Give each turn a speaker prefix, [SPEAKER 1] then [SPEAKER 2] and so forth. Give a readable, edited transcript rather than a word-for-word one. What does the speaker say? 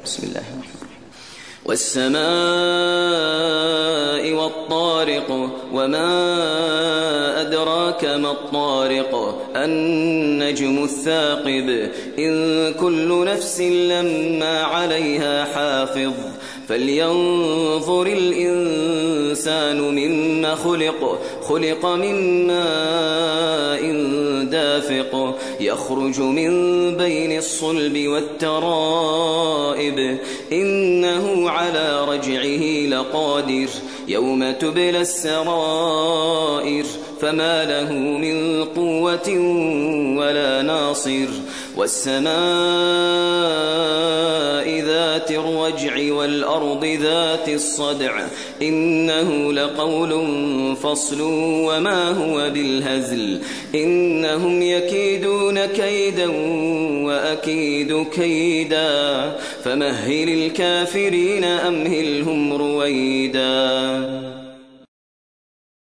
[SPEAKER 1] بسم الله الرحمن الرحيم. والسماء والطارق وما أدراك ما الطارق النجم الثاقب إن كل نفس لما عليها حافظ فلينظر الإنسان مما خلق من ماء دافق يخرج من بين الصلب والترائب إنه على رجعه لقادر يوم تبلى السرائر فما له من قوة ولا ناصر والسماء ذات الرجع والأرض ذات الصدع إنه لقول فصل وما هو بالهزل إنهم يكيدون كيدا وأكيد كيدا فمهل الكافرين أمهلهم رويدا.